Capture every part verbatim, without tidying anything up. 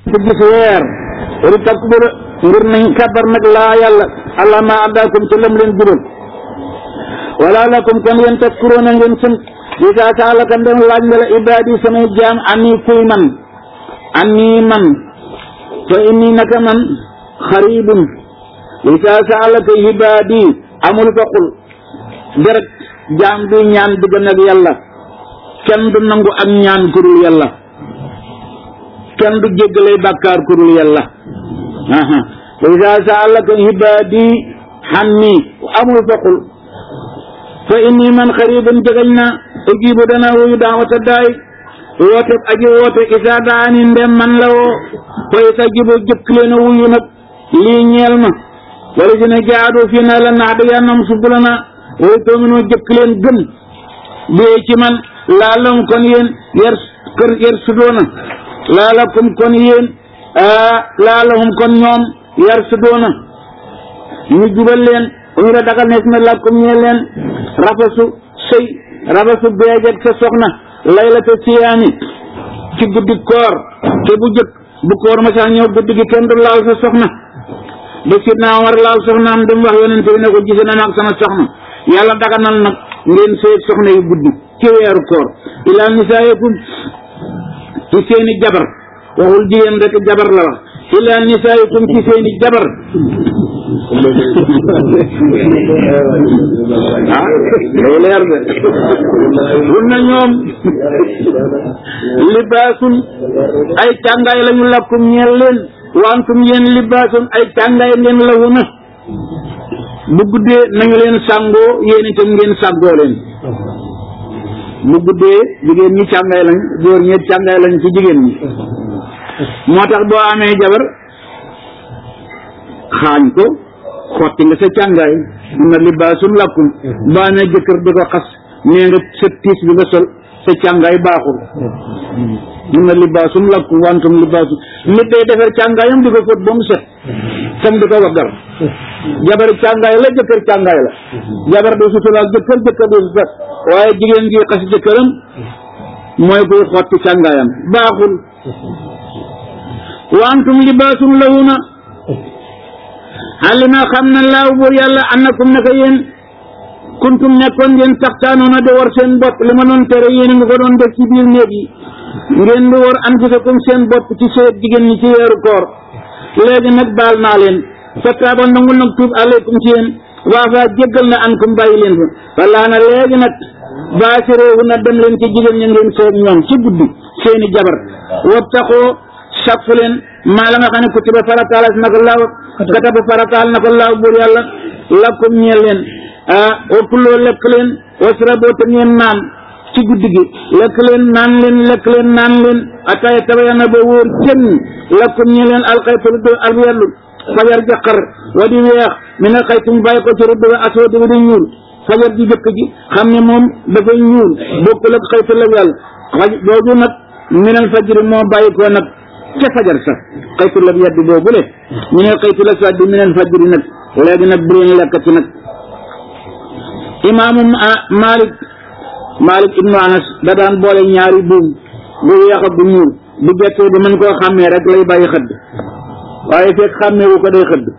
ci gis weer ri takbir ngir nañ kabar nag laa yàlla allah ma addakum ci lam leen jural wala lakum kon yéen takkuroona ngeen sant di saa saalaka ndem laaj nga la ibaadi samay jaam ani kuy man ani man fa inni naka man xaribun di saa saalaka ibaadi amul faqul deret jaam du ñaan digg nag yàlla kenn du nangu ak ñaan kurul yàlla kenn du jéggalay bàkkaar kurul yàlla aha wa iza sa'alaka ibaadi hanni amul faqul fa inni man xaribun jegañ na ujibu dana wuyu daawata daay woote aji woote isa daani ndem man la woo fa isa jibu jëkk leen a wuyu nag lii ñeel ma wala si ne jaadu fii na la nax da yannam subulana way toomino jëkk leen gëm bee ci man laalum kon yéen yer kër yer sudoona laalakum kon yéen laalahum kon ñoom yar sudoona ñu jubal leen ñu la dagal nekk na lakum ñee leen rafasu sëy rafasu beejeeg sa soxna laylata siyaani ci guddi koor te bu jëkk bu koor ma sax ñëw guddi gi kenn du laal sa soxna ba sidna war laal soxnaam di mu wax yonente bi ne ko gise na ak sama soxna yàlla daganal nag ngeen sëy soxna yu guddi ci weeru koor ilaa nisaayikum ci seeni jabar waxul jigéen rek jabar la wax ilaa nisaayikum ci seeni jabar ah day leer de mun na ñoom libaasun ay càngaay lañu lakkum ñeel leen wantum yéen libaasun ay càngaay ngeen la wuna bu guddee nañu leen sàngoo yéen itam ngeen sàngoo leen bu guddee jigéen ñi càngaay lañ góor ñi càngaay lañ ci jigéen ñi moo tax boo amee jabar xaañ ko xotti nga sa càngaay dina libaasun lakkum boo amee jëkkër di ko xas nee nga sa tiis bi nga sol sa càngaay baaxul dina libaasun lakkum wantum libaasun nit day defar càngaayam di ko fóot ba mu set sam di ko waggar jabar càngaay la jëkkër càngaay la jabar du suturaal jëkkër jëkkër du sutura waaye jigéen gi xas jëkkëram mooy koy xotti càngaayam baaxul wa antum libaasun lahuna alima xam na laaw buur yàlla annakum naka yéen kuntum nekkoon ngeen taxtaanoona de war seen bopp li ma doon tere yéen a nga ko doon def ci biir néeg yi ngeen di war anfusakum seen bopp ci seet jigéen ñi ci weeru koor léegi nag baal naa leen fa taaba nangul nag tuub aleykum ci yéen waafa jéggal na ankum bàyyi leen fa wallaa na léegi nag baasireewu na dem leen ci jigéen ña ngeen seet ñoom ci guddi seeni jabar wabtaxoo sakfu leen maa la nga xam ne kutiba farataal na ko laaw kataba farataal na ko laaw buur yàlla lakum ñeel leen ah wa kuloo lekk leen wasraboo te ngeen naan ci guddi gi lekk leen naan leen lekk leen naan leen ataaya tabayana ba wóor kenn lakum ñeel leen alxaytul abyadu fajar jaqar wa di weex mi ne xaytu mu bàyyi ko ci rëdd ba asoo di di ñuul fajar ji jëkk ji xam ne moom dafay ñuul bokkul ak xaytul abyad xaj boobu nag minal fajri moo bàyyi ko nag ca fajar sax xaytul abyad boobu le ñu ne xaytul aswad di minal fajri nag léegi nag bu leen lekkati nag imaamu Malik Malik ibnu Anas da daan boole ñaari buum bu weex ak bu ñuul bu gettoo ba mën koo xàmmee rek lay bàyyi xëdd waaye fekk xàmmee wu ko day xëdd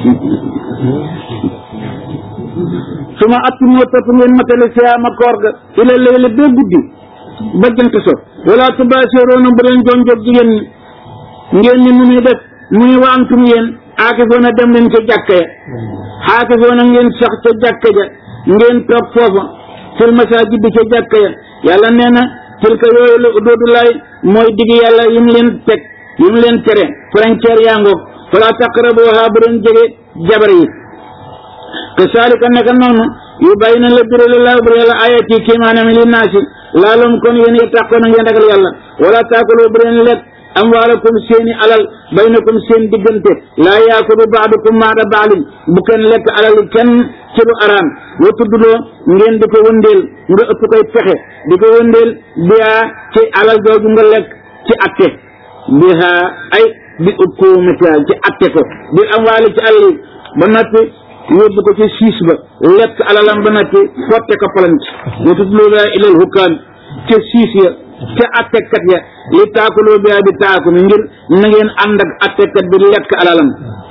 su ma at moo topp ngeen matale siyaama koor ga ila layla ba guddi ba jant so wala tubaasiroona bu leen jonjog jigéen ñi ngeen ni mu muy def mu ni wa antum yéen aakifoona dem leen ca jàkka ya aakifoona ngeen sax ca jàkka ja ngeen toog foofa fil masaajid ca jàkka ya yàlla nee na tilka yooyu la udoodu laay mooy digg yàlla yim leen teg yim leen tere frontière yaa ngoog fala taqrabuha bu leen jege jabar yi kasaalika naka noonu yu bàyyi na la birala laa bur yàlla ayati kiimaanam li naasi laalum kon yéen yi tàqoona ngeen ragal yàlla wala taakuloo bu leen lekk amwaalakum seeni alal baynakum seen diggante laa yaakulu baadukum maada baalin bu kenn lekk alal kenn ci lu araam wa tuddloo ngeen di ko wëndeel nga ëpp koy pexe di ko wëndeel bihaa ci alal jooju nga lekk ci atte bihaa ay bi ukuumatiha ci atte ko bi amwaali ci alal yi ba noppi yóbbu ko ci siis ba lekk alalam ba noppi fotte ko palant wa tuddloo laa ilal hukkaan ca siis ya ca attekat ya li taakuloo bi bi taakumi ngir na ngeen ànd ak attekat bi lekk alalam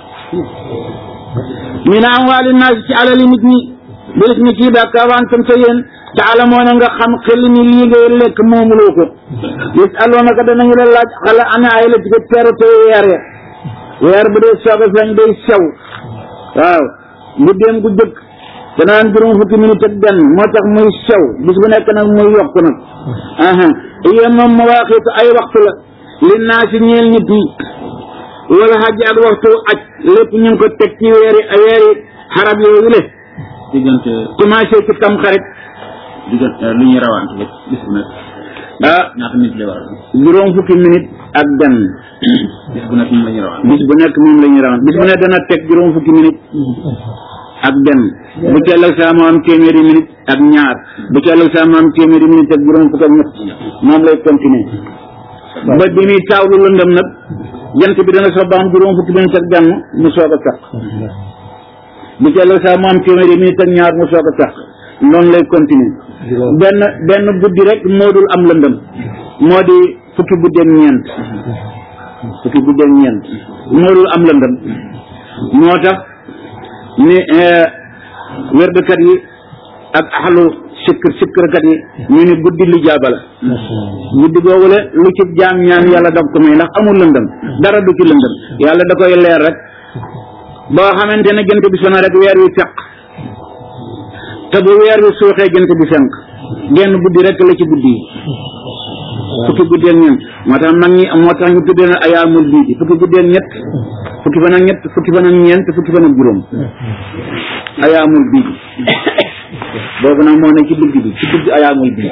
min amwaali naas ci alali nit ñi bilis ni kii daa kawantam te yéen taalamoon nga xam xel ni lii ngay lekk moomuloo ko gis aloonaka danañu la laaj xala ana ay la ci ko teeru te weer ya weer bu dee soog a feeñ day sew waaw bu dem gu jëkk dana daan juróom fukki minute ak benn moo tax muy sew bis bu nekk nag muy yokk nag aha yéen moom mawaaqiitu ay waxtu la li naa si ñeel nit yi wala xaj ak waxtu aj lépp ñu ngi ko teg ci weeri weeri xarab yooyu le diggante commencé ci tam xarit diggante lu ñuy rawante rek bis bu nekk ah ñaata minute lay war a juróom fukki minute ak benn bis bu nekk moom la ñuy rawante bis bu nekk moom la ñuy rawante bis bu nekk dana teg juróom fukki minute ak benn bu ci ëllëg saa mu am téeméeri minute ak ñaar bu ci ëllëg saa mu am téeméeri minute ak juróom fukk ak ñett moom lay continuer ba bi muy taawlu lëndëm nag jant bi dana soog ba am juróom fukki minute ak benn mu soog a sax bu ci ëllëg saa mu am téeméeri minute ak ñaar mu soog a sax noonu lay continuer benn benn guddi rek moo dul am lëndëm moo di fukki guddi ak ñeent fukki guddi ak ñeent moo dul am lëndëm moo tax ni werdkat yi ak axalu sikkir sikkirkat yi ñu ni guddi li jaaba la guddi googu la lu ci jaam ñaan yàlla daf ko may ndax amul lëndëm dara du ci lëndëm yàlla da koy leer rek boo xamante ne jant bi sona rek weer wi fekk te bu weer wi suuxee jant bi fenk genn guddi rek la ci guddi yi fukki guddi ak ñeent moo tax mag ñi moo tax ñu tuddee na ayaamul bii bi fukki guddi ak ñett fukki fan ak ñett fukki fan ak ñeent fukki fan ak juróom ayaamul bii bi boobu nag moo ne ci digg bi ci digg ayaamul bii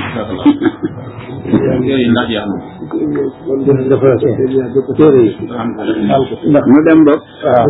yooyu ndax jeex na mu dem bopp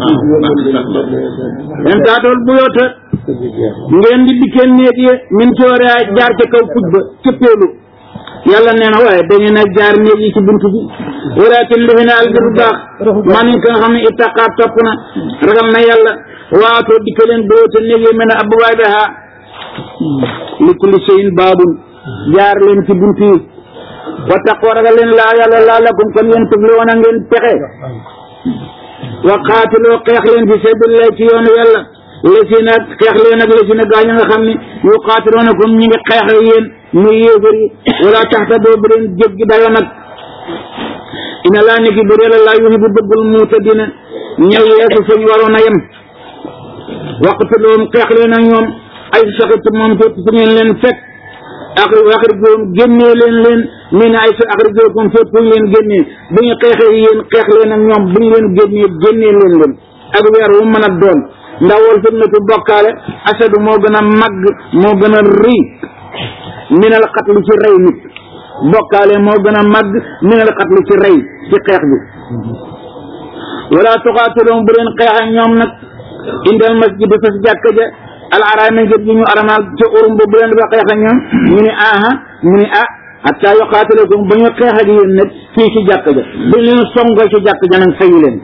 en taatool bu yoota ngeen di dikkee néeg yi min coore jaar ca kaw puj ba cëppeelu yàlla nee na waaye dañu ne jaar néeg yi ci buntu bi walakin li fi ne al biru baax man ka nga xam ne ittaqaa topp na ragal na yàlla waatoo dikka leen boote néeg yi mel ne abwaabiha li kulli shay'in baabun jaar leen ci buntu yi wa taqoo ragal leen laa yàlla laa lakum kon yéen tuflihuuna ngeen pexe wa qaatiloo xeex leen fi sabilillah ci yoonu yàlla lesina xeex leen ak lesina gaañu nga xam ne yuqaatiluunakum ñi ngi xeex ak yéen muy yéefar yi wala taxtadoo bu leen jéggi dayo nag ina laa niki bu yàlla laa yuhibbu bëggul muutadina ñëw yeesu fañ waroon a yem waqtuluhum xeex leen ak ñoom ay saxitu moom fépp fu ngeen leen fekk ak axrijoom génnee leen leen min ay sa axrijookum fépp fu ñu leen génnee bu ñu xeexee yéen xeex leen ak ñoom bu ñu leen génnee génnee leen leen ak weer wu mën a doon ndax wal fitnatu bokkaale asadu moo gën a màgg moo gën a rëy minal xatlu ci rey nit bokkaale moo gën a màgg minal xatlu ci rey ci xeex bi wala tuqaatiluhum bu leen xeex ak ñoom nag indal masjid fa si jàkka ja al araami ngir gi ñu aramaal ca urum ba bu leen ba xeex ak ñoom ñu ni aha ñu ni ah hatta yuqaatilukum ba ñu xeex ak yéen nag fii ci jàkka ja bu leen songal ci jàkka ja nag fayu leen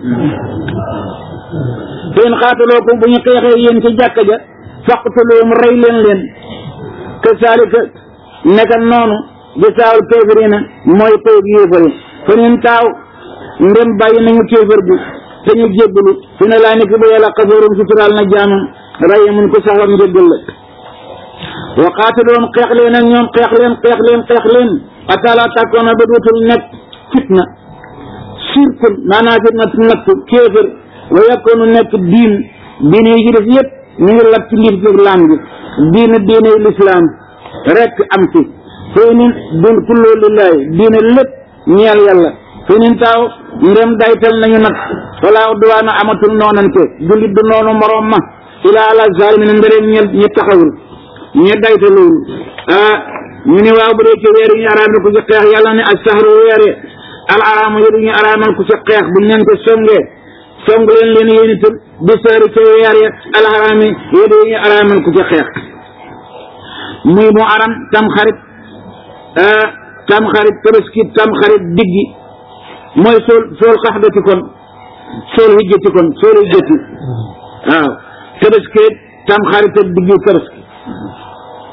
feen xaatalookum bu ñu xeexee yéen ci jàkka ja faqtuluhum rey leen leen kasaalika neka noonu jasaawul kaafiriina mooy pay bi yéefari fa nin taaw ndem bàyyi nañu kéefar bi te ñu jébbalu fi ne laa nekk ba yàlla xafarum suturaal na jaamam rahimun ko saxam njëggal la wa qaatiluhum xeex leen ak ñoom xeex leen xeex leen xeex leen hatta laa takkoona ba dootul nekk fitna sirkul maanaa fitna nattu kéefar wa yakkoonu nekk diin diine yi ci def yëpp ñu ngi lat ci lislaam gi diine diine lislaam rek am fi fay nin din kulloo lillahi diine lépp ñeel yàlla fay nin taaw ndem daytal nañu nag walaa duwaana amatul noonante jullit du noonu moroom ma ilaa ala zalimin ndereem ñe ñi taxawul ñe daytalul ah ñu ni waaw bu dee ci weer yi ñu araamal ko ci xeex yàlla ne as-sahru weere al araama yi ñu araamal ko ci xeex buñ leen ko songee song leen leen yéen itam bi sahri ca weer ya al araami yi ñu araamal ko ci xeex muy mu aram tam xarit tam xarit tabaski tam xarit diggi mooy sool sool xaxdati kon sool hijjati kon sool hijjati waaw tabaski tam xarit ak diggi tabaski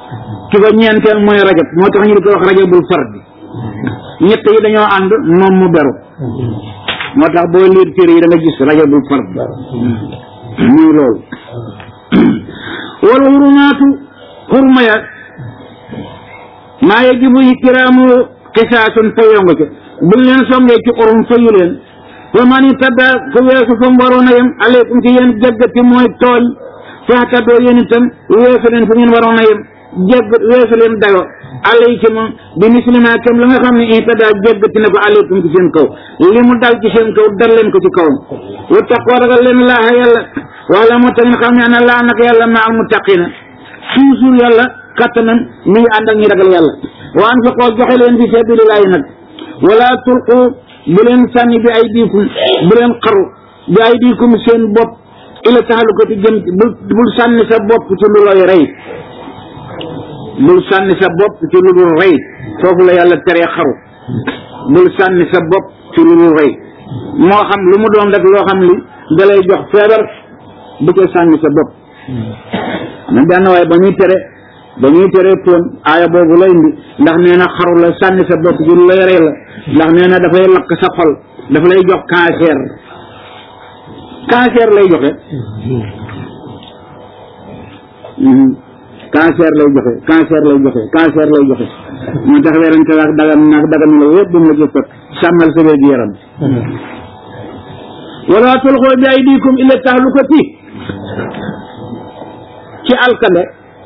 ki ko ñeenteel mooy rajab moo tax ñu di ko wax rajabul fard ñett yi dañoo ànd moom mu beru moo tax boo liir téere yi da nga gis rajabul fard muy loolu wal xurumaatu xurma ya maa yajibu ikraamu qisaasun fayoo nga ca buñ leen songee ci xurum fayu leen fa man ittadda ku weesu fa mu waroon a yem aleykum ci yéen jaggati mooy tooñ faxtadoo yéen itam weesu leen fu ngeen waroon a yem jégg weesu leen dayo alay ci moom bi muslima kam la nga xam ne ittadda jaggati na ko aleykum ci seen kaw li mu dal ci seen kaw dal leen ko ci kawam wa taqoo ragal leen laaha yàlla wala moo tax nga xam ne ana laa nag yàlla ma al muttaqina toujours yàlla kattanam mi ngi ànd ak ñi ragal yàlla wa anfiqoo joxe leen fi sabilillahi nag wala tulqu bu leen sànni bi ay diikum bu leen xaru bi ay diikum seen bopp ila taxalukati jëm bul bul sànni sa bopp ci lu lay rey bul sànni sa bopp ci lu dul rey foofu la yàlla teree xaru bul sànni sa bopp ci lu dul rey moo xam lu mu doon rek loo xam li da lay jox feebar bu ko sànni sa bopp man benn waaye ba ñuy tere ba ñuy tere poon aaya boobu lay indi ndax nee na xaru la sànni sa bopp ci lu lay rey la ndax nee na dafay lakk sa xol dafa lay jox cancer cancer lay joxe cancer lay joxe cancer lay joxe cancer lay joxe moo tax werante wax dagan nag dagan la yëpp bu mu la jëf sàmmal sa wér gi yaram wala tulqu bi aydikum ila tahlukati ci alkande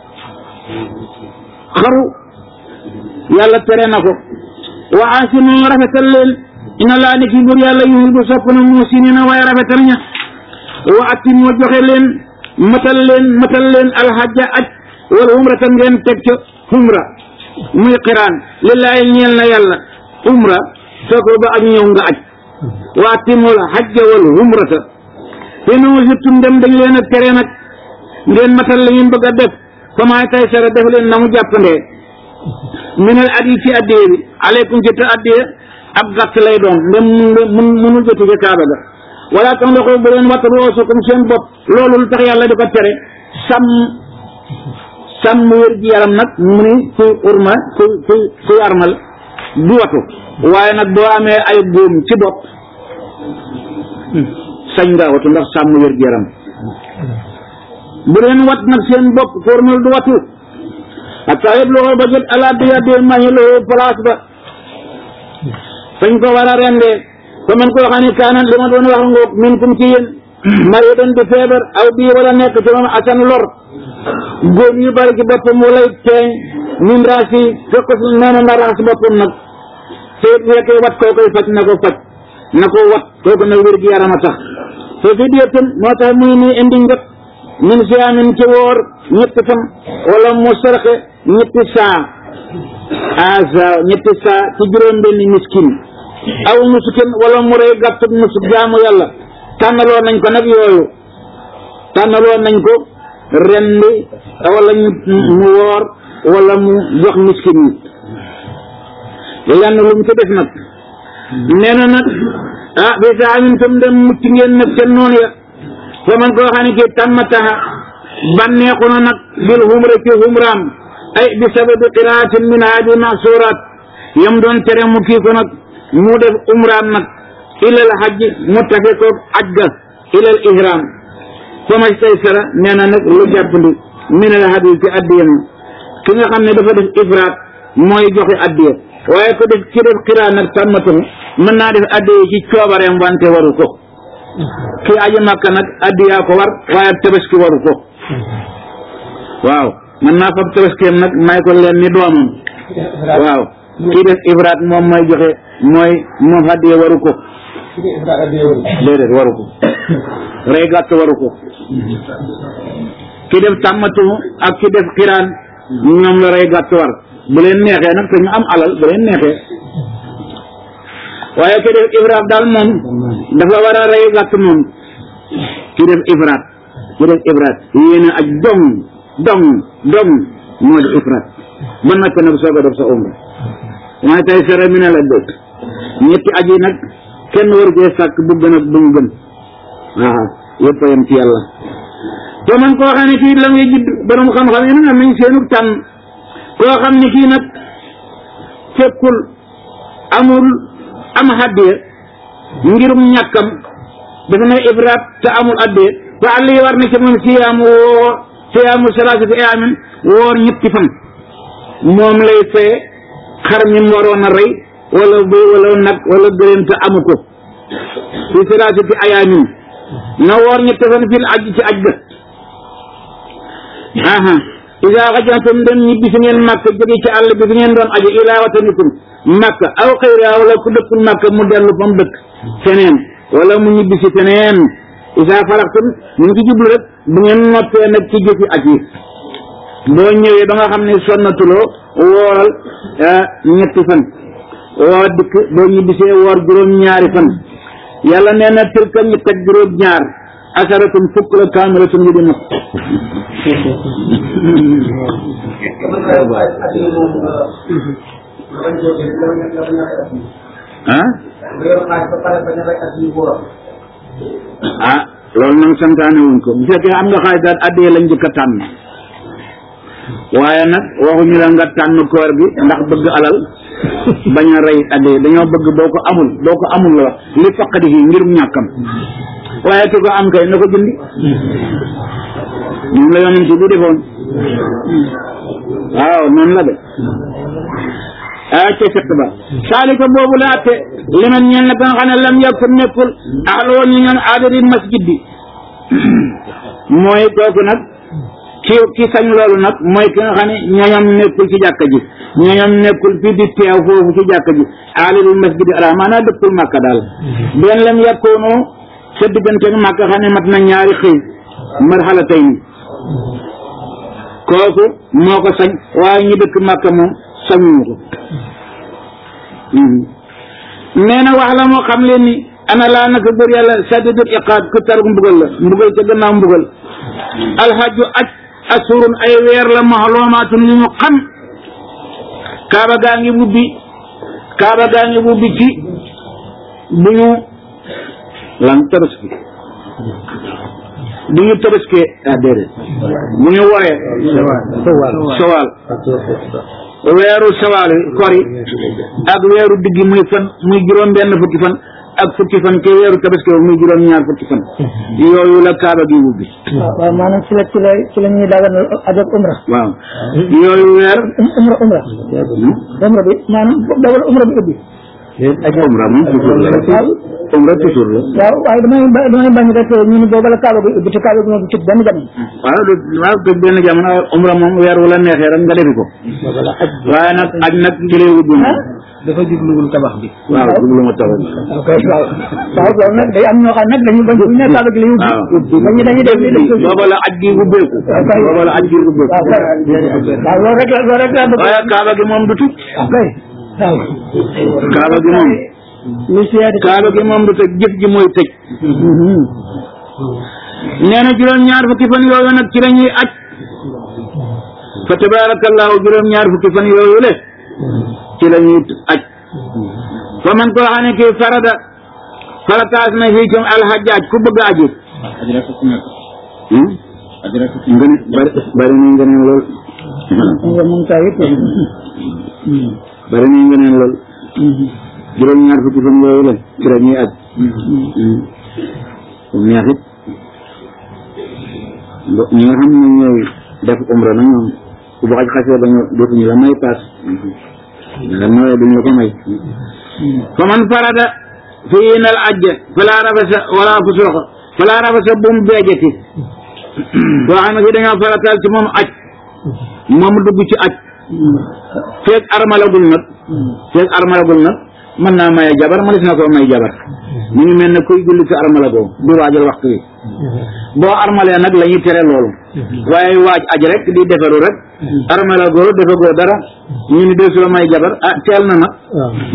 xaru yàlla tere na ko wa asinu rafetal leen ina laa ni ki bur yàlla yuhibbu sopp na muhsinina waaye rafetal ña wa atimu joxe leen matal leen matal leen alhajja aj wala umrata ngeen teg ca umra muy qiraan lillahi ñeel na yàlla umra soo ko ba ak ñëw nga aj wa atimul hajja wal umrata te nu sittum dem dañ leen a tere nag ngeen matal la ngeen bëgg a def comment tay sara def leen na mu jàppandee minal addi ci addee bi aleykum ci te addee ab gàtt lay doon ndem mun munul jotu ca kaaba ga wala tax ndoxo bu leen watta roosukum seen bopp loolu lu tax yàlla di ko tere sàmm sàmm wér gi yaram nag mu ni kuy urma kuy kuy kuy armal du watu waaye nag boo amee ay góom ci bopp sañ nga watu ndax sàmm wér gi yaram bu leen wat nag seen bopp formal du watu ak saa yëpp loxo ba jot ala bi yàddee mañi loxo place ba fañ ko war a rendee ko man koo xam ne kaanaan li ma doon wax ngoog min kum ci yéen mari doon di feebar aw bii wala nekk ci moom asan lor góom yu bari ci boppam walay teeñ min raasi fekk nee na na raas boppam nag te it fekkee wat koo koy faj na ko faj na ko wat kooku nag wér gi yaram a tax te fi dietam moo tax muy nii indi njëkk min siyaamin ci woor ñetti fan wala mu sarxe ñetti saa asa ñetti saa ci juróom benn miskin aw nusukin wala mu rey gàttub nusuk jaamu yàlla tànnaloo nañ ko nag yooyu tànnaloo nañ ko rendi wala mu woor wala mu jox miskin yi lenn lu mu ci def nag nee na nag ah bi saa amin tam dem mucc ngeen nag seen noonu ya fa man koo xam ne kii tammataha banneexu na nag bil humra ci humraam ay bi sababi qiraatin min haadi masurat yam doon tere mu kii ko nag mu def umraam nag ilal hajj mu tafe ko aj ga ilal ihram fa ma tay sara nee na nag lu jàppandi min al hadi ci addiya ma ki nga xam ne dafa def ifraat mooy joxe addiya waaye ko def ki def qiraan nag tammatahu mën naa def addiya ci coobareem wante waru ko kii aji makka nag addiyaa ko war waaye tabaski waru ko waaw man naa fab tabaskeem nag may ko leen ni doomam waaw kii def ifraat moom mooy joxe mooy moom addiya waru ko déedéet waru ko rey gàtt waru ko ki def tàmmatu ak ki def xiraan ñoom la rey gàtt war bu leen neexee nag te ñu am alal bu leen neexee waaye ki def ifraat daal moom dafa war a rey gàtt moom ki def ifraat ki def ifraat yéen aj dong dong dong moo def ifraat ba nag nag soog a def sa umra mooy tay sara mi ne la dëkk ñetti aji nag kenn waru cee sàkk bu gën a bu mu gën waaw yëpp a yem ci yàlla te man koo xam ne kii la ngay judd borom xam-xam yi nag am nañ seenu tànn koo xam ne kii nag fekkul amul am hadiya ngirum ñàkkam dafa ne ibraat te amul addiya fa àlli war na ci moom siyaamu woor siyaamu salaasati ayaamin woor ñetti fan moom lay fee xar mi mu waroon a rey wala bëy wala nag wala gëléem te amu ko fi salaasati ayaamin na woor ñetti fan fil aj ci aj ga aha idaa xajantum dem ñibbi si ngeen màkk jóge ci àll bi fi ngeen doon aje ilaa watanikum màkk aw xayra wala ku dëkkul màkk mu dellu fa mu dëkk feneen wala mu ñibbi si feneen isaa faraxtum ñu ngi ci jublu rek bu ngeen noppee nag ci jëfi aj yi boo ñëwee ba nga xam ne sonnatuloo wooral ñetti fan woo dikk boo ñibbisee woor juróom ñaari fan yàlla nee na tilka ñett ak juróom ñaar asaratum fukk la kaamilatum yu di mat ah ah loolu nag santaane wuñ ko bu fekkee am nga xaay daal addee lañ njëkk a tànn waaye nag waxuñu la nga tànn koor gi ndax bëgg alal bañ a rey addee dañoo bëgg boo ko amul boo ko amul la wax li faqadi yi ngirum ñàkkam waaye ki ko am kay na ko jëndi ñun la yonent bi defoon waaw noonu la de ah ca fekk ba saalika boobu la atte li man ñeen na ka nga xam ne lam yakun nekkul axloo ñu ñoon aadari masjid bi mooy kooku nag ki ki sañ loolu nag mooy ki nga xam ne ñooñam nekkul ci jàkka ji ñooñam nekkul fii di teew foofu ci jàkka ji aadari masjid bi ala maanaam dëkkul màkka daal benn lam yakkoonoo sa diggante màkka xam ne mat na ñaari xëy marxala tey ni kooku moo ko sañ waaye ñu dëkk màkka moom sañuñu ko nee na wax la moo xam leen ni ana laa naka bër yàlla sadidul iqaab ku tar mbugal la mbugal ca gannaaw mbugal alxaju aj asurun ay weer la maxloomaatun yu ñu xam kaaba gaa ngi wubbi kaaba gaa ngi wubbi ci bu ñu lan tabaski bu ñu tabaskee ah déedéet bu ñu woree sawaal weeru sawaal kori ak weeru diggi muy fan muy juróom benn fukki fan ak fukki fan ke weeru tabaski muy juróom ñaar fukki fan yooyu la kaaba gi wubbi waaw maanaam ci la ci la ci la ñuy dagal aj ak umra waaw yooyu weer umra umra umra bi maanaam dagal umra bi ubbi ak umra moom toujours la umra toujours la waaw waaye damay damay bañ rek ñu ni booba la kaaba gi ubbi te kaaba gi moom ci benn jamono waaw waaw te benn jamono umra moom weer wu la neexee rek nga defi ko waaye nag aj nag ci lay wubbi dafa jubluwul tabax bi waaw jublu ma tabax bi ok waaw waaw loolu nag day am ñoo xam nag dañu bañ bu ne kaaba gi lay ubbi dañu dañuy def li booba la aj gi ubbeeku booba la aj gi ubbeeku waaw loolu rek la loolu rek la waaye kaaba gi moom du tëj waaw kaaba gi moom kaaba gi moom du tëj jëf ji mooy tëj nee na juróom ñaar fukki fan yooyu nag ci la ñuy aj fa tabarakallahu juróom ñaar fukki fan yooyu le ci la ñuy aj fa man koo xam ne kii farada farataas na fii comme alxajaaj ku bëgg a aji nga ne bari bari nañ nga neen lool bari nañ nga neen lool juróom ñaar fukki fan yooyu la ci la ñuy aj neex it ñi nga xam ne ñooy def umra nag ñoom ku bu xaj xasee ba ñu dootuñu la may paas la nooyee duñ la ko may fa man farada fii nal ajja falaa rafasa wala fusuuqa falaa rafasa bu mu beejati boo xam ne si dañoo farataal ci moom aj moom dugg ci aj feeg armalagul nag feeg armalagul nag mën naa maye jabar mënees na ko may jabar ñu ngi mel ne kuy julli ci armalagoo di waajal waxtu wi boo armalee nag la ñuy tere loolu waaye waaj aj rek di defaru rek armalagoo defagoo dara ñu ni dee su la may jabar ah teel na nag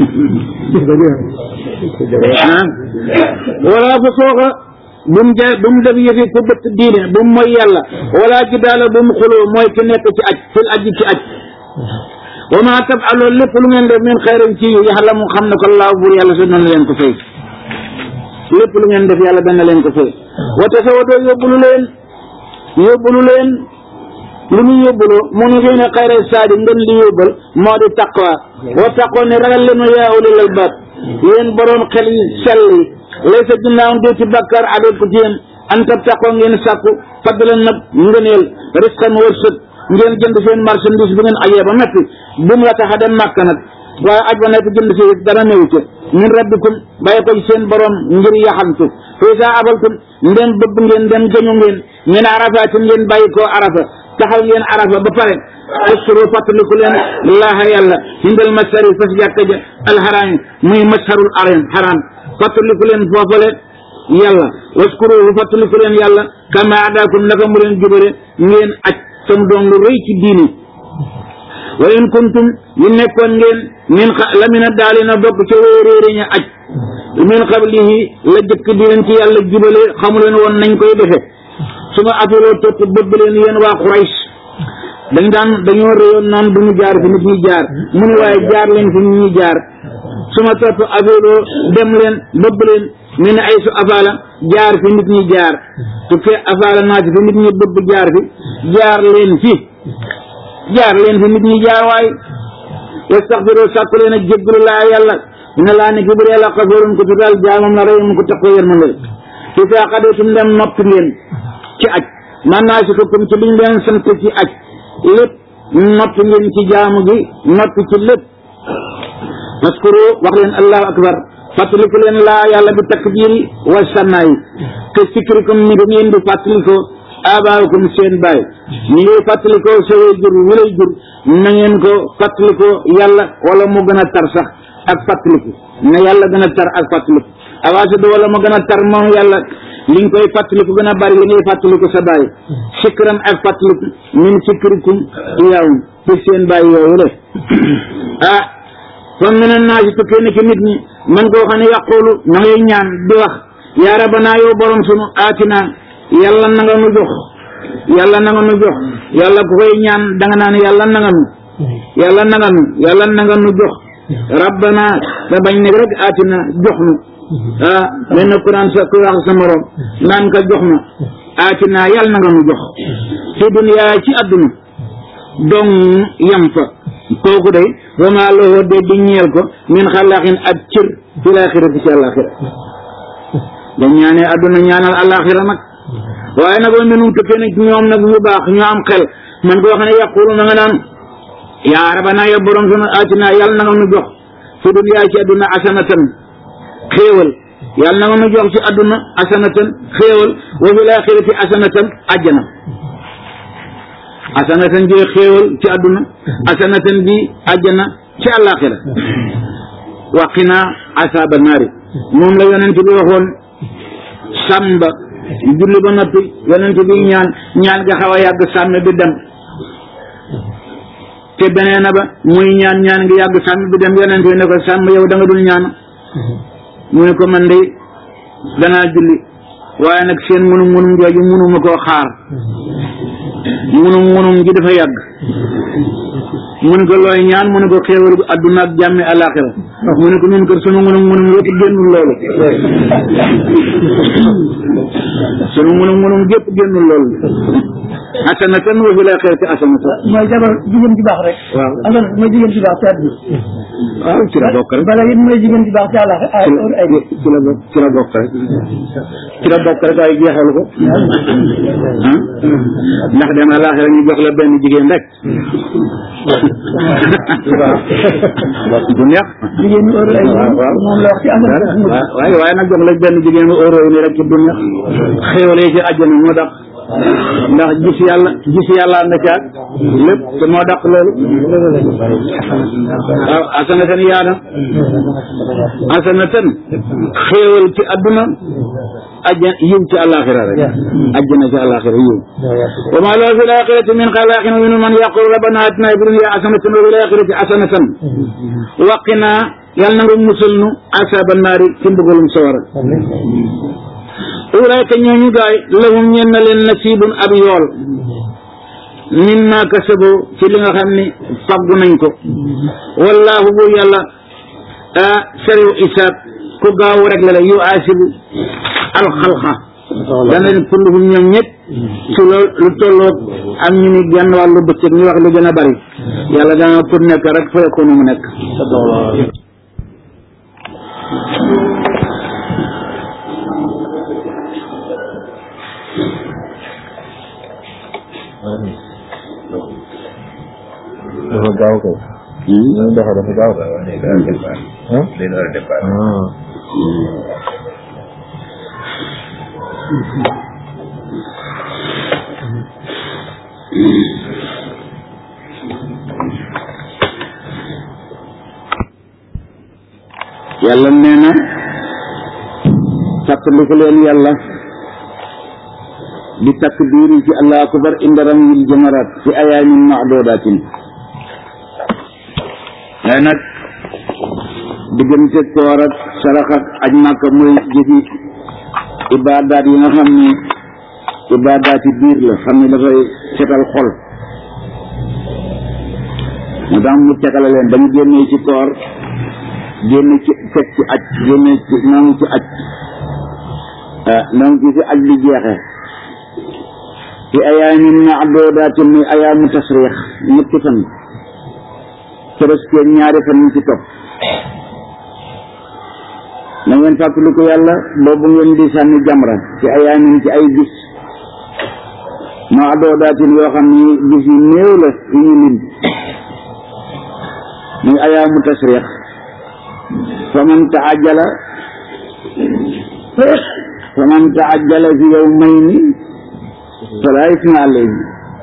wala fa sooxa bu mu ja bu mu def yëfi ku bëtt diine bu mu mooy yàlla wala ji daala bu mu xuloo mooy ki nekk ci aj fil aj ci aj wa ma taf'alu lépp lu ngeen def min xayrin ci yu yàlla mu xam ne ko laaw buur yàlla sa dana leen ko fay lépp lu ngeen def yàlla dana leen ko fay wa tasawadoo yóbbulu leen yóbbulu leen lu ñu yóbbuloo mu nu gën a xayra saadi ngeen li yóbbal moo di taqwa wa taqwa ne ragal leen yaa ulil albaab yéen borom xel yi sell yi laysa ginnaaw dee ci bàkkaar aleyku ci yéen an tabtaqoo ngeen sàkku fadlan nag ngëneel risqan wërsëg ngeen jënd seen marchandise bu ngeen ajee ba noppi bu mu la tax a dem màkk nag waaye aj ba nekk jënd si dara néew ci min rabbikum bàyyi ko ci seen borom ngir yaxantu fa iza abaltum ngeen bëgg ngeen dem gëñu ngeen min arafatin ngeen bàyyi koo arafa taxaw ngeen arafa ba pare uskuru fàttaliku leen laaha yàlla hindal masari fas jàkka ja alxaraami muy masharul aram xaraam fàttaliku leen foofale yàlla waskuru fàttaliku leen yàlla kama adaakum naka mu leen jubale ngeen aj sam doon lu rëy ci diini wa in kuntum yu nekkoon ngeen min xa lamina daalina bokk ca wéeréeri ña aj min qablihi la jëkk di leen ci yàlla jubale xamu leen woon nañ koy defe su ma afiroo topp bëgg leen yéen waa Quraysh dañ daan dañoo réyoon naan du ñu jaar fi nit ñi jaar mu ne waaye jaar leen fi nit ñi jaar su ma topp afiroo dem leen bëgg leen mi ne ay su afaala jaar fi nit ñi jaar tukkee afaala naa fi nit ñi bëgg jaar fi jaar leen fi jaar leen fi nit ñi jaar waaye yastaxfiroo sàkku leen ak jéggalu laa yàlla ina laa ne ki bur yàlla xafoorun ko tudaal jaamam la rey mu ko tax ko yërmande ci saa xadeetum dem noppi ngeen ci aj man naa si ko comme ci liñ leen sant ci aj lépp noppi ngeen ci jaamu gi noppi ci lépp waskuru wax leen allahu akbar fàttaliku leen laa yàlla bi takbiiri wa sannaay te sikrikum ni ngeen di fàttalikoo abaakum seen baay ñi ngay fàttalikoo sa way jur wi lay jur na ngeen ko fàttalikoo yàlla wala mu gën a tar sax ak fàttaliku na yàlla gën a tar ak fàttaliku awaasadu wala mu gën a tar moom yàlla li nga koy fàttaliku gën a bari li ngay fàttaliku sa baay sikran ak fàttaliku min sikrikum iyaawum ci seen baay yooyu le ah kon meneen naa si tukkee ne ci nit ñi man koo xam ne yaqulu ma ngay ñaan di wax yaa rabanaa yow borom sunu aatinaa yàlla na nga nu jox yàlla na nga nu jox yàlla ku koy ñaan danga naan yàlla na nga nu yàlla na nga nu yàlla na nga nu jox rabbana da bañ ne rek aatina jox nu ah benn Quran sa ku wax sa morom naan ka jox na aatina yàlla na nga nu jox ci duniyaa ci àdduna dong yam fa kooku day wama loo de di ñeel ko min xalaqin ak cër fi laaxirati ci àllaaxira dañ ñaanee àdduna ñaanal àllaaxira nag waaye nag wa minum tukkee nag ñoom nag ñu baax ñu am xel man koo xam ne yaqulu na nga naan yaa rabbana ya borom sunu aatina yàlla na nga nu jox fi duniyaa ci àdduna asanatan xéewal yàlla na nga nu jox ci àdduna asanatan xéewal wa fi laaxirati asanatan àjjana asanatan ji xéewal ci àdduna asanatan bi àjjana ci àllaaxira waqina asaaba naari moom la yonent bi waxoon sàmba julli ba noppi yonent bi ñaan ñaan nga xaw a yàgg sàmm bi dem te beneen ba muy ñaan ñaan nga yàgg sàmm bi dem yonent bi ne ko sàmm yow da nga dul ñaan mu ne ko man de danaa julli waaye nag seen munum munum jooju munuma koo xaar munum munum ji dafa yàgg mu ne ko looy ñaan mu ne ko xéewal gu adduna ak jàmmi alaxira mu ne ko ñun kër sunu munum munum yëpp génnul loolu sunu munum munum yëpp génnul loolu asanatan wa fil axirati asanatan mooy jabar jigéen ci baax rek waaw alors mooy jigéen ci baax ci àdduna waaw ci la bokk rek bala it mooy jigéen ci baax ci àlla ay ci la bokk ci la bokk rek ci la bokk rek waaye jeexal ko ah ndax dem alaxira ñu jox la benn jigéen rek du neex jigéen ñi heure ay moom la wax ci àlla waaye waaye nag jox la benn jigéen bu heure ni rek ci du neex xéewalee ci àjjana moo tax ndax gis yàlla gis yàlla nga caag lépp te moo dàq loolu waaw asanatan yaana asanatan xéewal ci àdduna ajja yiw ci àllaaxira rek ajjana ci àllaaxira yiw wa maa lahu fil aaxirati min xalaaqin wa minhum man yaqulu rabbana aatina fid dunya hasanatan wa fil aaxirati hasanatan wa qinaa yàlla na nga musal nu asaaban naari ci mbugalum sawara ulaayka ñooñu gaay lahum ñeen na leen nasiibun ab yool mimma kasabu ci li nga xam ni faggu nañ ko wallaahu bu yàlla ah sariu isaab ku gaaw rek la la yu aasibu alxalqa dana leen kulluhum ñoom ñëpp su la lu tolloog am ñu ni genn wàllu bëccëg ñu wax lu gën a bari yàlla dana pour nekk rek fa ko nu mu nekk dafa gaaw kay. ñu dafa dafa gaaw. day door a départ. day door a départ. yàlla nee na fàttaliku leen yàlla di takbiir ci allahu akbar inda ramyil jamaraat fi ayaamin ma'duudaatin waaye nag diggante koor ak sarax ak aj Makka mooy jëfi ibaadaat yi nga xam ne ibaadaat yi biir la xam ne dafay setal xol moo tax mu tegale leen dañu génnee ci koor génn ci teg ci aj génne ci noonu ci aj noonu ci fi aj li jeexee fi ayaamin ma'duudaatin muy ayaamu tasriix ñetti fan presque ñaari fan ñu ci topp na ngeen fàttaliku yàlla boobu ngeen di sànni jamra ci ayaamin ci ay bis ma'duudaatin yoo xam ni bis yu néew la yu ñu lim muy ayaamu tasriix faman ta'ajjala faman ta'ajjala fi yawmayni falaa isma alayhi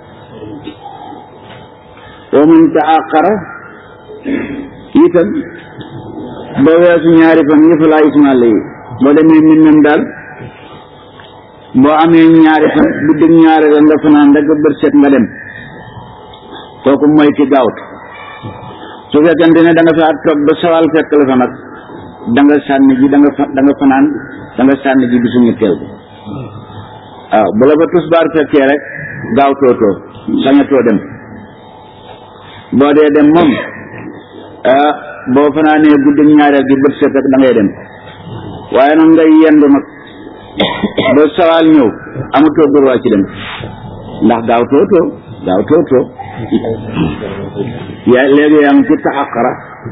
wa man ta'akhkhara itam ba weesu ñaari fan yi falaa isma alayhi boo demee min nam daal boo amee ñaari fan bu dëgg ñaari la nga fanaan rek bët set nga dem kooku mooy ki gaawt su fekkente ne da nga fa toog ba sawal fekk la fa nag da nga sànni ji da nga fa da nga fanaan da nga sànni ji bisu ñetteel bi waaw bu la ba tusbaar fekkee rek gaaw tootoo sañatoo dem boo dee dem moom ah boo fanaanee guddi ñaareel gi bët set rek da ngay dem waaye nag ngay yendu nag ba sawal ñëw amatoo droit ci dem ndax gaaw tootoo gaaw tootoo yaa léegi yaa ngi ci taxaqara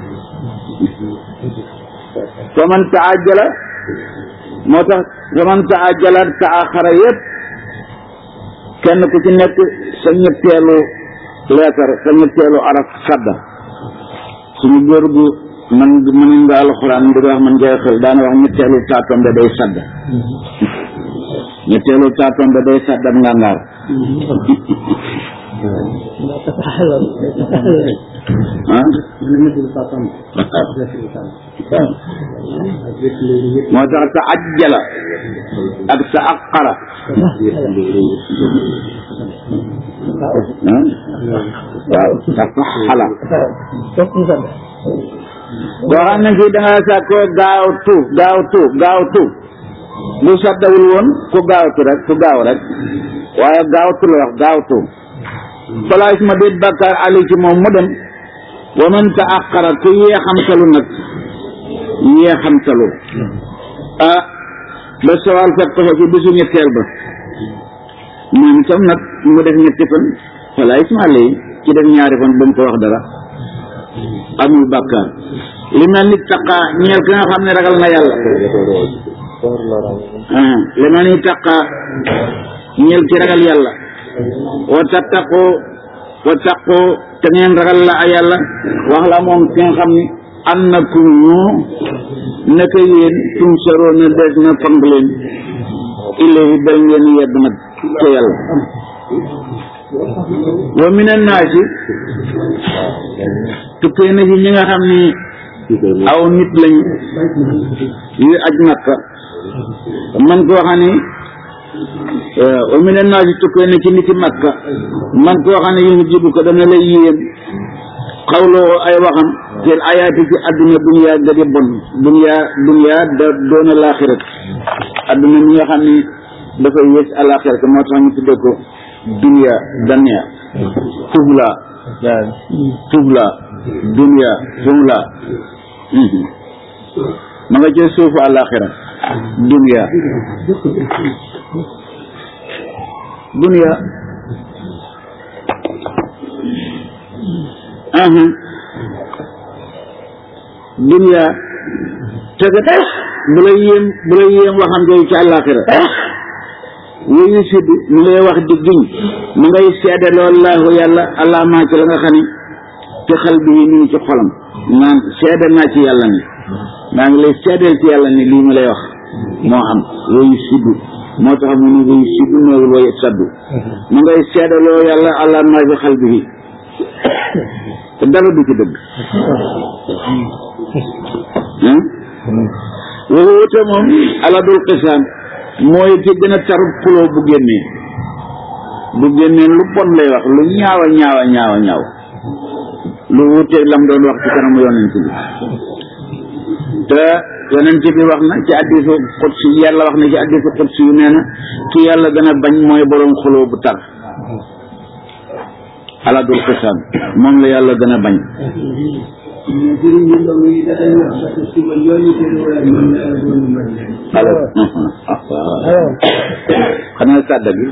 fa man taajjala moo tax fa man taajjala taaxara yëpp kenn ku ci nekk sa ñetteelu leetar sa ñetteelu araf sadda suñu góor gu man mën nga alxuraan di ko wax man ngay xel daana wax ñetteelu taatombe day sadda ñetteelu taatombe day sadda nga ngaar ah moo tax ta ajjala ak ta aqara waaw ta faxala boo xam ne fii da nga sàkkoo gaawtu gaawtu gaawtu bu saddawul woon ku gaawtu rek ku gaaw rek waaye gaawtu la wax gaawtu falaa isma déet bàkkaar ali ci moom mu dem wa man ta'aqqara ku yeexamtalu nag yeexamtalu ah ba sawal fekk ko fa ci bisu ñetteel ba moom itam nag mu def ñetti fan falaa isma ali ci def ñaari fan ba mu ko wax dara amul bàkkaar li mel ni taqaa ñeel ki nga xam ne ragal na yàlla ah li mel ni taqaa ñeel ki ragal yàlla wa tattaqoo wa taqoo te ngeen ragal la a yàlla wax la moom ki nga xam ni annakum ñoo naka yéen tum saroo na des na fang leen ilayhi dal ngeen yedd nag ca yàlla wa mina naasi tukkee na ci ñi nga xam ni aw nit lañ yu aj Makka man koo xam ni wa mina naasi tukkee na ci niti Makka man koo xam ne yu jibu ko dana lay yéem xawloo ay waxam fil ayaati ci adduna dunya ga di bon dunya dunya da doona laaxirat adduna mi nga xam ni dafay yées alaaxirat moo tax ñu tudde ko dunya danya tubla tubla dunya tubla ma nga jël suufu alaaxirat dunya dunya aha dunya tege bu la yéem bu la yéem waxam jooyu ci àllaaxira yooyu sidd mu ngay wax di giñ mu ngay seede loolu laahu yàlla allah maa ci la nga xam ne ci xal bi yi ñu ngi ci xolam naan seede naa ci yàlla ni maa ngi lay seedeel ci yàlla ni lii ma lay wax moo am yooyu sidd moo tax mu ne yooyu sidd noowul woyu saddu mu ngay seede loolu yàlla allah maa ci xal bi yi te dara du ci dëgg waxuute moom aladul xisaan mooy ci gën a tarub xuloo bu génnee bu génnee lu bon lay wax lu ñaawa ñaawa ñaawa ñaaw lu wuuteeg lam doon wax ci kanamu yonent bi te yonent bi wax na ci hadiisu qudsi yàlla wax na ci hadiisu qudsi yu nee na ki yàlla gën a bañ mooy boroom xuloo bu tar aladul xisaan moom la yàlla gën a bañ xanaa sàdda bi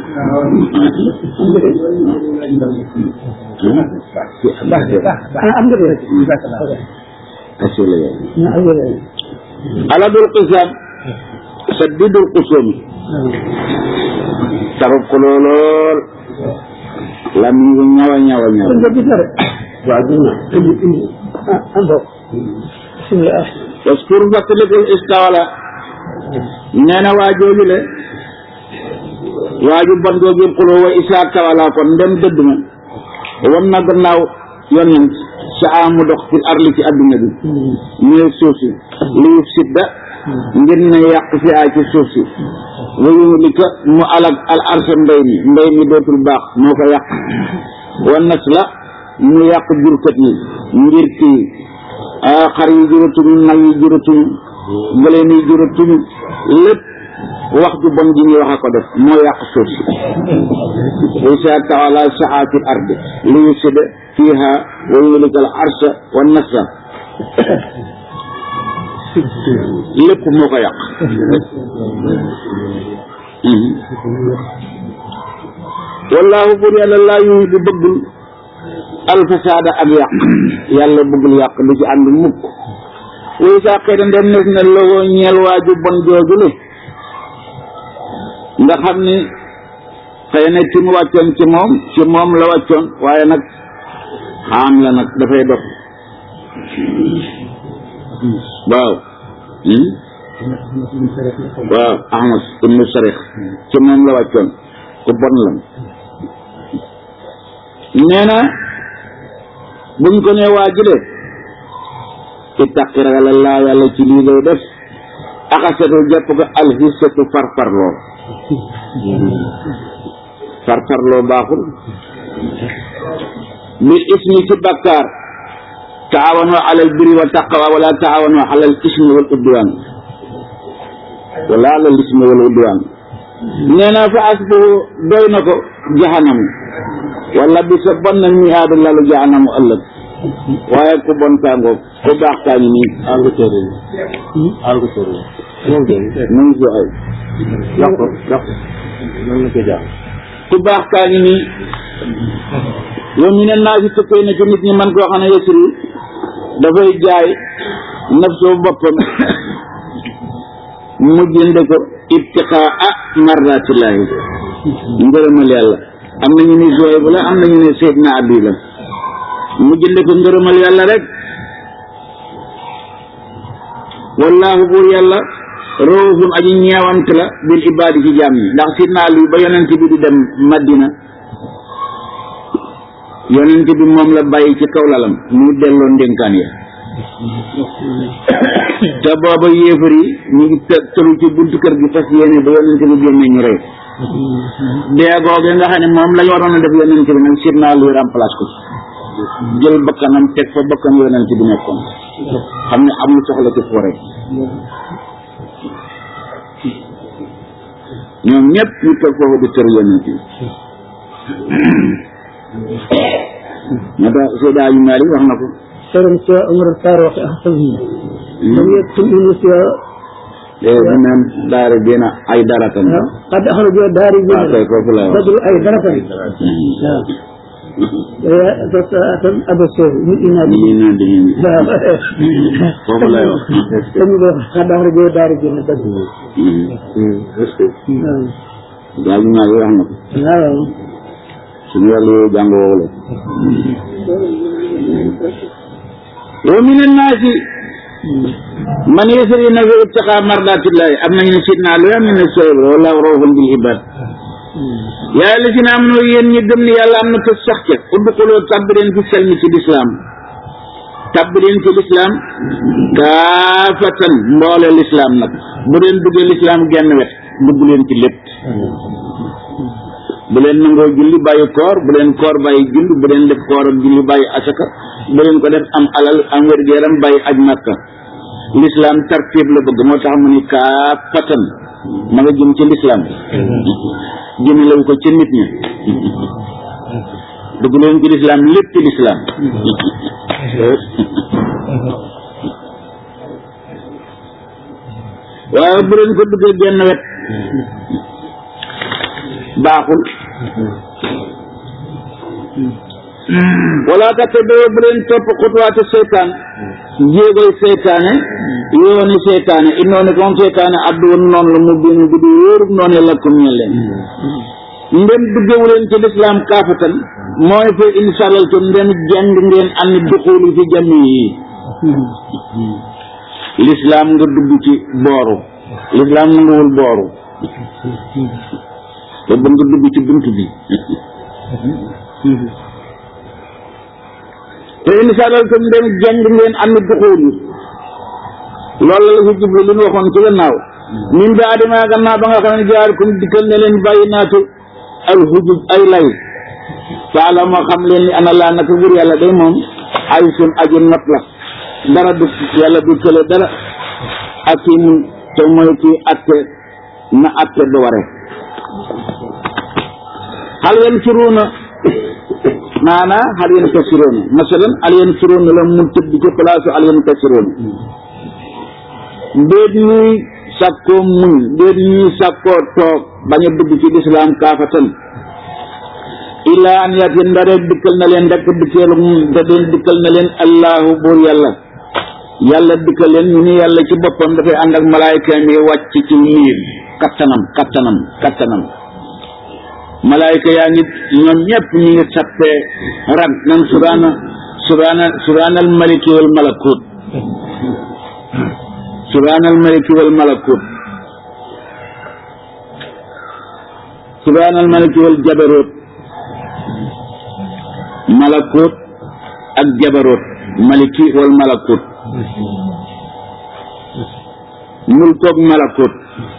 aladul qisaam saddidul qusumi tarub ko lool lam ngi ñawa ñawa ñawa waskur fàttalikul istawala nee na waa jooju le waaju ban googu xuloo wa isaa tawala kon ndem dëdd ma wan na gannaaw yonent sa amu dox ci arli ci adduna bi ñëw suuf si liy sidda ngir na yàq fi ay ci suuf si wayu li ko mu alag al arsa mbay mi mbay mi dootul baax moo ko yàq wan nas la mu yàq jurkat yi ngir kii xar yi juratuñu nag yi juratuñu gëleen yi juratuñu lépp wax ju bon ji ñuy wax a ko def moo yàq suuf si isa tawala sa'a fil ardi li yufsida fiha wa yuhlika al arsa wa nasra lépp moo ko yàq wallahu bur yàlla laa yuy di bëggul alfasaada ak yàq yàlla bëggul yàq lu ci ànd mukk wuy saa xëy na ndem nes na lowoo ñeel waaju bon joojule nga xam ni xëy na ci mu wàccoon ci moom ci moom la wàccoon waaye nag xaam la nag dafay dox waaw waaw ahmas ibnu sarix ci moom la wàccoon ku bon la nee na buñ ko nee waa jile ittaqi ragal laa yàlla ci lii lay def axasatu jàpp ko alxisatu farfarloo farfarloo baaxul bil ismi ci bakkaar taawanoo alal birri wa taqwa wala taawanoo alal ismi wal udwaan wala alal ismi wal udwaan nee na fa asbuhu doy na ko jahanam wala bi sa bon na mihaadu lalu jahannamu ëllëg waaye ku bon tàngoog ku baax kaa ngi nii Angleterre yi Angleterre yi mu ngi ay yàq ko yàq mën na ko jàng ku baax kaa ngi nii yow ñu ne naa fi tukkee na ci nit ñi man koo xam ne yësri dafay jaay nafsoo boppam mu jënd ko ibtiqaa mardatillahi ngërëmal yàlla am na ñu ne Zuhayb la am na ñu ne Seydina Abi la mu jënd ko ngërëmal yàlla rek wallaahu buur yàlla roofun aji ñeewant la bil ibaadi ci jaam ñi ndax Seydina Ali ba yonent bi di dem Madina yonent bi moom la bàyyi ci kaw lalam mu delloo ndénkaan ya te booba yéefar yi ñu ngi tëru ci buntu kër gi fas yéene ba yonent bi génne ñu rey dee googe nga xam ne moom la ñu waroon a def yonent bi nag Seydina Ali remplace ko jël bakkanam teg fa bakkan yonent bi nekkoon xam ne amul soxla ci forêt ñoom ñëpp ñu toog foofu di tër yonent bi moo tax Seyda Aji Maalik wax na ko سرم سوى أمر الفاروق أحسنه لم يكتم أنسيا léegi naan daara génn ay dara tamit qad axrajoo daari waaw kay foofu la badru ay dara tamit waaw tan abasoo ñu inaadi ñu naan di ñu waaw foofu lay wax dañu ko qad axrajoo daari génn badru daal ñu naan wax na ko waaw suñu yàlla yow jàng woowu la wa min annaasi man yasrina fi ibtiqaa mardatillahi am nañu ne sidna lu am ne soyb wallahu rawfun bil ibad yaa la si na am noo yéen ñi gëm ni yàlla am na te sax ca udxuloo tàbbi leen fi selmi ci lislaam tàbbi leen ci lislaam kaafatan mboole lislaam nag bu leen duggee lislaam genn wet dugg leen ci lépp bu leen nangoo julli bàyyi koor bu leen koor bàyyi julli bu leen def koor ak julli bàyyi asaka bu leen ko def am alal am wér-gu-yaram bàyyi aj makka l'islam tartiib la bëgg moo tax mu ni kaafatan ma nga jëm ci l'islam jëme law ko ci nit ñi dugg leen ci l'islam lépp ci l'islam waaye bu leen ko duggee genn wet baaxul wala tax doo bu leen topp xutuwaate seytaan jéegoy seytaane yooni seytaane innooni comme seytaane addu woon noonu la mu biinu bi di wóorub noonu la ko ñeel leen ndem duggewu leen ci lislaam kaafatan mooy fa insalal to ndem jàng ngeen am duxulu fi jami yi lislaam nga dugg ci booru lislaam nanguwul booru te ba nga dugg ci bunt bi te insalal to ndem jàng ngeen am duxulu loolu la fi jublu li ñu waxoon ci gannaaw min ba adima gannaaw ba nga xam ne jaar kum dikkal ne leen bàyyi naatu al hujub ay lay faala moo xam leen ni ana laa naka bur yàlla day moom ay sun aji not la dara du yàlla du tële dara ak kii mun te mooy kii atte na atte du ware hal yan suruuna maanaa hal yan kasiroona masalan hal yan suruuna la mun tëdd ci place hal yan kasiroona déet ñuy sàkkoo muñ déet ñuy sàkkoo toog bañ a dugg ci lislaam kaafatan illaa an yatin ndare dikkal na leen rek dikkeelu da leen dikkal na leen allahu buur yàlla yàlla dikkal leen ñu ni yàlla ci boppam dafay ànd ak malaayikaam yi wàcc ci liir kattanam kattanam kattanam malaayika yaa ngi ñoom ñëpp ñu ngi sappee ran nan suraana suraana suraanal maliki wal malakut subhaanal maliki wal malakut subhaanal maliki wal jabarut malakut ak jabarut maliki wal malakut mulkook malakut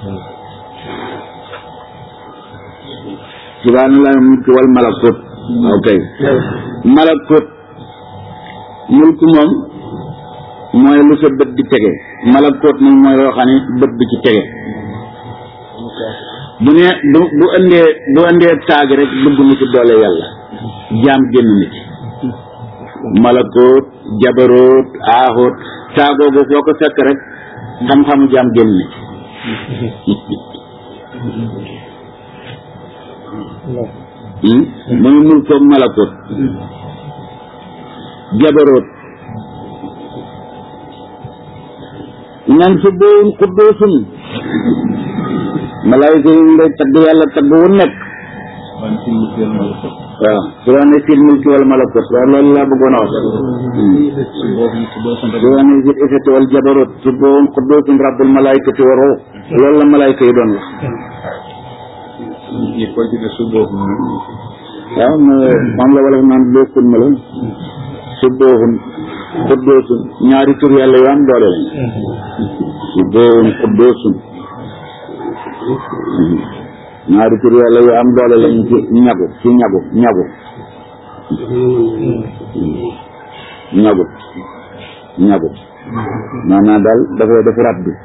subhaanal maliki wal malakut ok malakut mulku moom mooy lu sa bët di tege malakut nag mooy loo xam ne bët bi ci tege bu ne bu bu indee bu indee taag rek dugg na ci doole yàlla jaam génn na ci malakut jabarut aaxut taagoogu foo ko fekk rek xam-xamu jaam génn na ci muy mulkook malakut jabarut ñan su boowun qudduusun malaayika yi ngay tagg yàlla tagg wu nekk waaw su wane fil mulki wal malakut waaw loolu laa bëggoon a wax su wane fil isati wal jabarut su boowun qudduusun rabbul malaayikati wa ruux loolu la malaayika yi doon wax waaw moom la wala naan bokkul ma la su boowun qudduusun ñaari tur yàlla yu am doole lañ su boowun qudduusun ñaari tur yàlla yu am doole lañ ci ñagu ci ñagu ñagu ñagu ñagu maanaam daal dafay def rab bi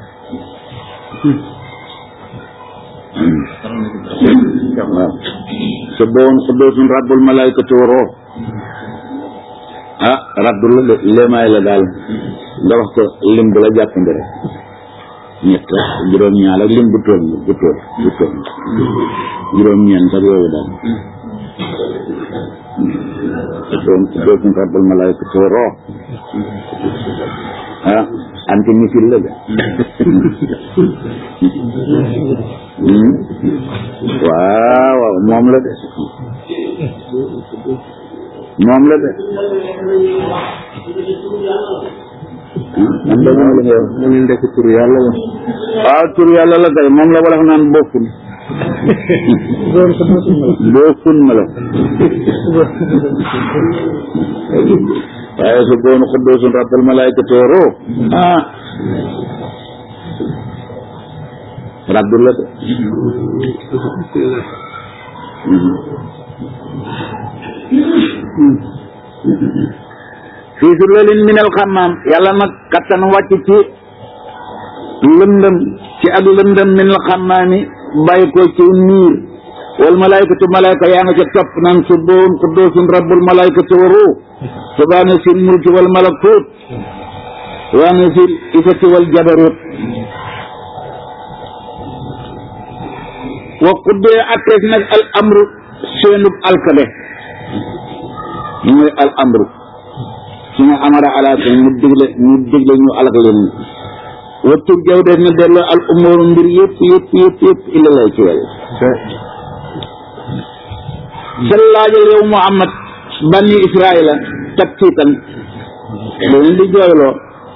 waaw su boowun qudduusun rabbul malaayikati wa ruux ah raddu la léemaay la daal nga wax ko lim bu la jàppandi rek ñett juróom-ñaar ak lim bu tool bu tool bu tool juróom-ñeent ak yooyu daal doon dootuñ rabbal malaayka te roo ah anti misil la de waaw waaw moom la de moom la de man de moom la nga mu ngi ndekk tur yàlla la waaw tur yàlla la kay moom la wala naan bokkun bokkun ma la waaye su doon xudduusun rabbal malaayikati wa ruux ah rabbi la de fii su lalin minal xammaam yàlla nag kattan wàcc ci lëndëm ci ak lëndëm minal xammaami bàyyi ko ci niir wal malaykatu malayka yaa nga ca topp naan subbuhun quddusun rabbul malaykati wa ruux subhaana sil mulki wal malakut waana sil isati wal jabarut wa quddee attees nag al amru seenub alkade ñu mooy al amru su nga amara alaaka mu digle mu digle ñu alak leen wattu jaw def na delloo al umuru mbir yëpp yëpp yëpp yëpp illa lay ci yàlla sa laajal yow Muhammad banni Israila tabtiitan da leen di jooyloo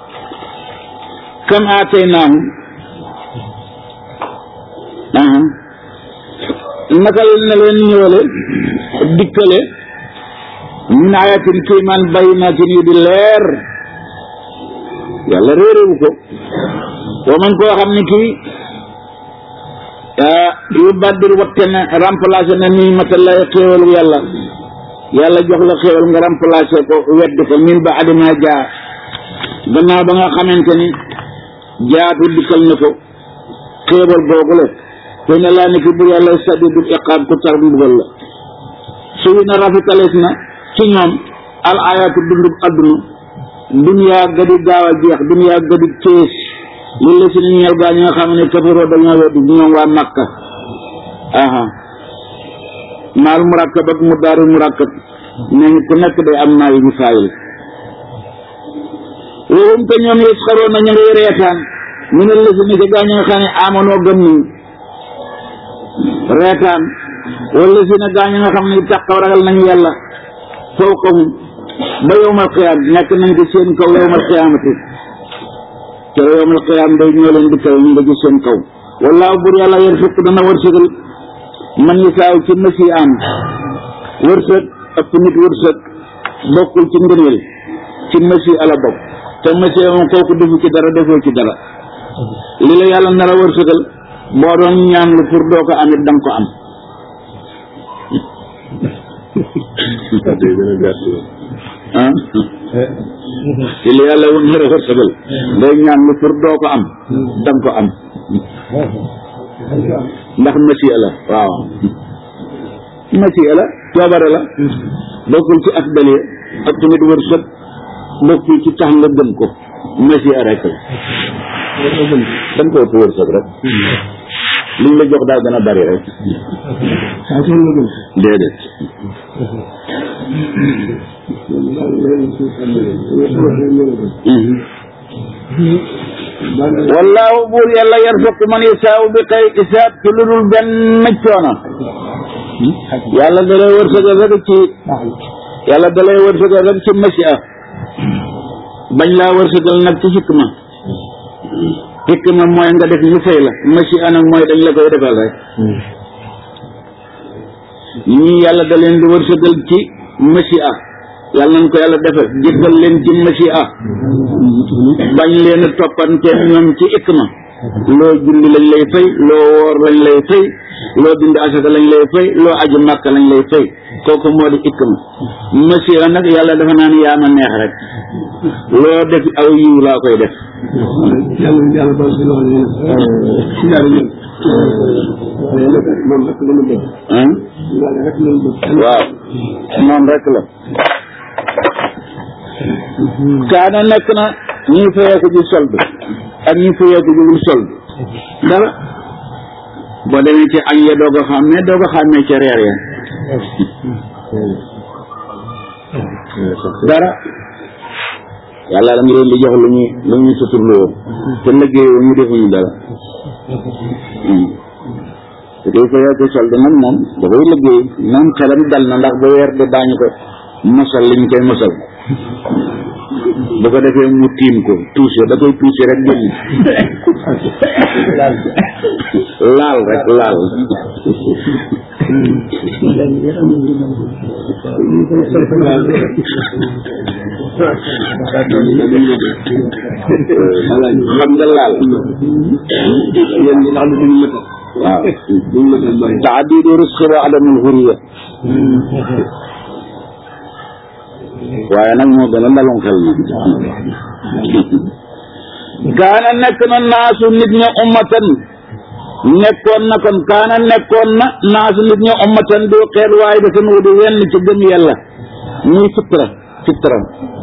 kam aataynaahum aha naka na leen ñëwale dikkale min ayatin kiimaan bayyinaatin yu di leer yàlla réeréwu ko wa man koo xam ne kii yu baddir watte na remplacé na nii matallay xéewalu yàlla yàlla jox la xéewal nga remplacé ko wedd ko min ba adima jaa gannaaw ba nga xamante ni jaatu dikkal na ko xéewal googu la te ne laa nekk bu yàlla sadidul iqaab ku tar mbugal la suy na rafetalees na ci ñoom al ayaatu dundub adduna duniyaa gadi gaaw a jeex duniyaa gadi kees li la si ni ñeel gaa ñi nga xam ne kafaroo dañoo weddi ñoom waa Makka aha maal murakkab ak mu daaru murakkab ne ku nekk day am naa yu ñu faayil wowum te ñoom yasxaroo na ñu ngi reetaan ñu ne la si ni gaa ñi nga xam ne amonoo gëm nañu reetaan wala si ne gaa ñi nga xam ne taqaw ragal nañu yàlla fawqahum ba yowmal qiyaam nekk nañ ko seen kaw yowmal qiyaamati te yowmal qiyaam day ñoo leen di kaw ñu nga gis seen kaw wallaahu bur yàlla yarzuqu dana wërsëgal man yasaaw ci masi am wërsëg ëpp nit wërsëg bokkul ci ngëneel ci masi ala bokk te masi moom kooku defu ci dara defoo ci dara li la yàlla nar a wërsëgal boo doon ñaan lu pour doo ko amit danga ko am ah ci li yàlla woon nar a wërsëgal ngay ñaan lu pour doo ko am danga ko am ndax masiya la waaw masiya la coobare la bokkul ci ak dalee ak tamit wërsëg bokkul ci tax nga gëm ko masiya rek la dañ ko ëpp wërsëg rek liñ la jox daal gën a bari rek déedéet wallaahu buur yàlla yarzuqu man yasaaw bi xayri hisaab ci lu dul benn coono yàlla da lay wërsëgal rek ci yàlla da lay wërsëgal rek ci masiya bañ laa wërsëgal nag ci hikma hikma mooy nga def ñu fay la masiya nag mooy dañ la koy defal rek ñii yàlla da leen di wërsëgal ci masiya yàlla nañ ko yàlla defal jéggal leen ci masiya bañ leen a toppante ñoom ci hikma loo julli lañ lay fay loo woor lañ lay fay loo dindi asaka lañ lay fay loo aju màkka lañ lay fay kooku moo di hikma masiya nag yàlla dafa naan yaa ma neex rek loo def aw yiw laa koy def waaw moom rek la kaana nekk na ñuy fayee ko ci solde ak ñi fuyeeku jugul sol dara boo demee ci añ ya doog a xàmmee doog a xàmmee ca reer ya dara yàlla la mu leen di jox lu ñuy lu ñuy suturloo te liggéeyoo ñu defuñu dara te day fuyeeku sol di nag moom dafay liggéey moom xelam dal na ndax ba weer de daañu ko mosal li ñu koy mosal bu ko defee mu tiim ko tuuse da koy tuuse rek génn laal rek laal xam nga laal waaw taadidu risqi wa adamul hurriya waaye nag moo gën a ndaloon xel na kaana nekk na naasu nit ña ummatan nekkoon na kon kaana nekkoon na naasu nit ña ummatan doo xeet waaye dafa nu di wenn ci gëm yàlla muy fitra fitra